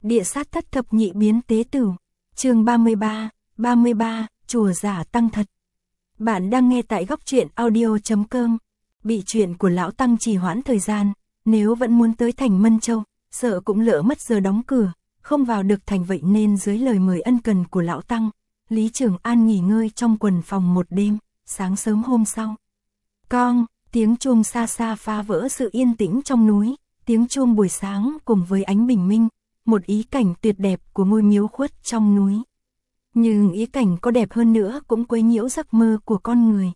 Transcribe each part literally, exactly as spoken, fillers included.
Địa sát thất thập nhị biến tế tử. Chương ba mươi ba, ba mươi ba, chùa giả tăng thật. Bạn đang nghe tại góc truyện audio chấm com. Bị chuyện của lão tăng trì hoãn thời gian, nếu vẫn muốn tới thành Mân Châu, sợ cũng lỡ mất giờ đóng cửa, không vào được thành, vậy nên dưới lời mời ân cần của lão tăng, Lý Trường An nghỉ ngơi trong quần phòng một đêm. Sáng sớm hôm sau, con, tiếng chuông xa xa phá vỡ sự yên tĩnh trong núi. Tiếng chuông buổi sáng cùng với ánh bình minh, một ý cảnh tuyệt đẹp của ngôi miếu khuất trong núi. Nhưng ý cảnh có đẹp hơn nữa cũng quấy nhiễu giấc mơ của con người.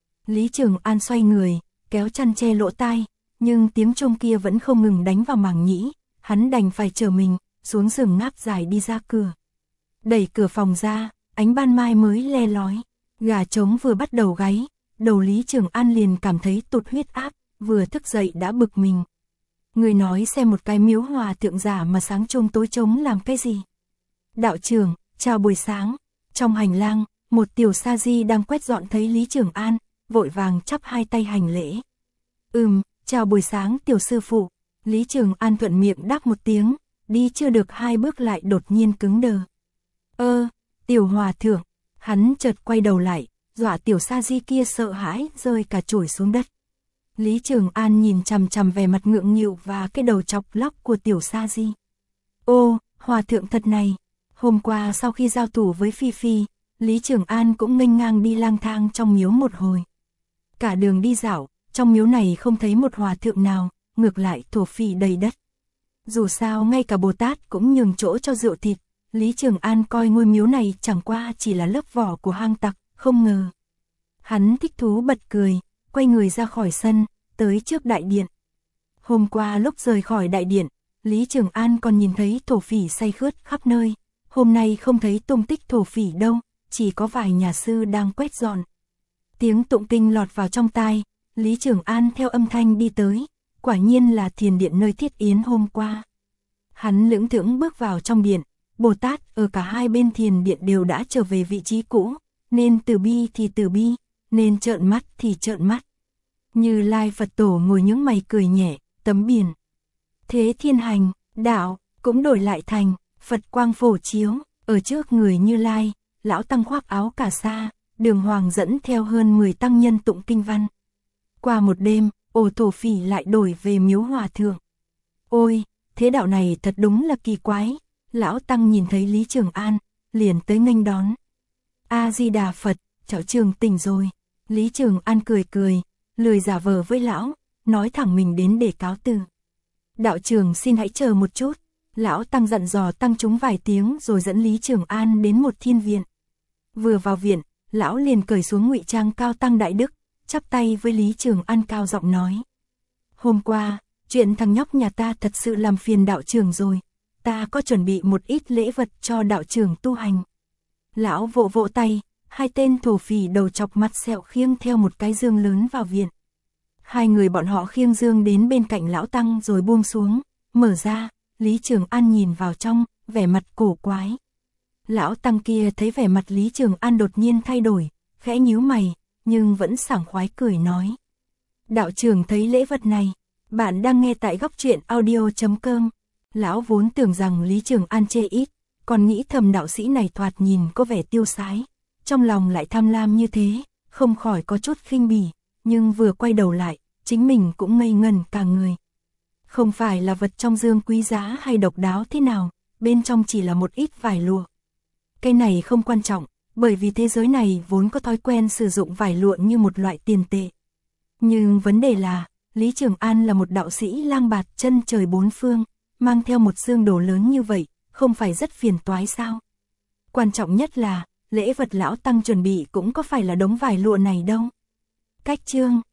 Lý Trường An xoay người, kéo chăn che lỗ tai, nhưng tiếng chuông kia vẫn không ngừng đánh vào màng nhĩ. Hắn đành phải trở mình, xuống giường ngáp dài đi ra cửa. Đẩy cửa phòng ra, ánh ban mai mới le lói. Gà trống vừa bắt đầu gáy, đầu Lý Trường An liền cảm thấy tụt huyết áp, vừa thức dậy đã bực mình. Người nói xem một cái miếu hòa thượng giả mà sáng trông tối trống làm cái gì? Đạo trưởng, chào buổi sáng. Trong hành lang, một tiểu sa di đang quét dọn thấy Lý Trường An, vội vàng chắp hai tay hành lễ. Ừm, chào buổi sáng tiểu sư phụ. Lý Trường An thuận miệng đáp một tiếng, đi chưa được hai bước lại đột nhiên cứng đờ. Ơ, tiểu hòa thượng. Hắn chợt quay đầu lại, dọa tiểu sa di kia sợ hãi rơi cả chổi xuống đất. Lý Trường An nhìn chằm chằm vẻ mặt ngượng nghịu và cái đầu chọc lóc của tiểu sa di. Ô, hòa thượng thật này. Hôm qua sau khi giao thủ với Phi Phi, Lý Trường An cũng nghênh ngang đi lang thang trong miếu một hồi. Cả đường đi dạo, trong miếu này không thấy một hòa thượng nào, ngược lại thổ phỉ đầy đất. Dù sao ngay cả Bồ Tát cũng nhường chỗ cho rượu thịt. Lý Trường An coi ngôi miếu này chẳng qua chỉ là lớp vỏ của hang tặc, không ngờ. Hắn thích thú bật cười, quay người ra khỏi sân, tới trước đại điện. Hôm qua lúc rời khỏi đại điện, Lý Trường An còn nhìn thấy thổ phỉ say khướt khắp nơi. Hôm nay không thấy tung tích thổ phỉ đâu, chỉ có vài nhà sư đang quét dọn. Tiếng tụng kinh lọt vào trong tai, Lý Trường An theo âm thanh đi tới, quả nhiên là thiền điện nơi thiết yến hôm qua. Hắn lững thững bước vào trong điện. Bồ Tát ở cả hai bên thiền điện đều đã trở về vị trí cũ, nên từ bi thì từ bi, nên trợn mắt thì trợn mắt. Như Lai Phật Tổ ngồi nhướng mày cười nhẹ, tấm biển. Thế thiên hành, đạo, cũng đổi lại thành, Phật quang phổ chiếu, ở trước người Như Lai, lão tăng khoác áo cà sa, đường hoàng dẫn theo hơn mười tăng nhân tụng kinh văn. Qua một đêm, ổ thổ phỉ lại đổi về miếu hòa thượng. Ôi, thế đạo này thật đúng là kỳ quái. Lão tăng nhìn thấy Lý Trường An, liền tới nghênh đón. A-di-đà Phật, cháu Trường tỉnh rồi. Lý Trường An cười cười, lười giả vờ với lão, nói thẳng mình đến để cáo từ. Đạo trưởng xin hãy chờ một chút. Lão tăng dặn dò tăng chúng vài tiếng rồi dẫn Lý Trường An đến một thiên viện. Vừa vào viện, lão liền cởi xuống ngụy trang cao tăng đại đức, chắp tay với Lý Trường An cao giọng nói. Hôm qua, chuyện thằng nhóc nhà ta thật sự làm phiền đạo trưởng rồi. Ta có chuẩn bị một ít lễ vật cho đạo trưởng tu hành. Lão vỗ vỗ tay, hai tên thổ phỉ đầu chọc mặt sẹo khiêng theo một cái dương lớn vào viện. Hai người bọn họ khiêng dương đến bên cạnh lão tăng rồi buông xuống, mở ra, Lý Trường An nhìn vào trong, vẻ mặt cổ quái. Lão tăng kia thấy vẻ mặt Lý Trường An đột nhiên thay đổi, khẽ nhíu mày, nhưng vẫn sảng khoái cười nói. Đạo trưởng thấy lễ vật này, bạn đang nghe tại góc truyện audio chấm com. Lão vốn tưởng rằng Lý Trường An chê ít, còn nghĩ thầm đạo sĩ này thoạt nhìn có vẻ tiêu sái, trong lòng lại tham lam như thế, không khỏi có chút khinh bỉ, nhưng vừa quay đầu lại, chính mình cũng ngây ngẩn cả người. Không phải là vật trong dương quý giá hay độc đáo thế nào, bên trong chỉ là một ít vải lụa. Cái này không quan trọng, bởi vì thế giới này vốn có thói quen sử dụng vải lụa như một loại tiền tệ. Nhưng vấn đề là, Lý Trường An là một đạo sĩ lang bạt chân trời bốn phương. Mang theo một dương đồ lớn như vậy, không phải rất phiền toái sao? Quan trọng nhất là, lễ vật lão tăng chuẩn bị cũng có phải là đống vải lụa này đâu. Cách chương,